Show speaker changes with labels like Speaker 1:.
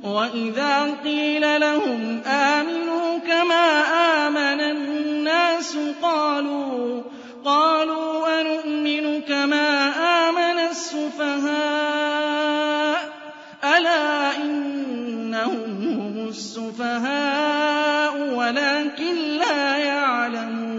Speaker 1: وَإِذَا قِيلَ لَهُمْ آمِنُوا كَمَا آمَنَ النَّاسُ قَالُوا أَنُؤْمِنُ كَمَا آمَنَ السُّفَهَاءُ ۗ أَلَا إِنَّهُمْ هُمُ السُّفَهَاءُ وَلَٰكِن لَّا يَعْلَمُونَ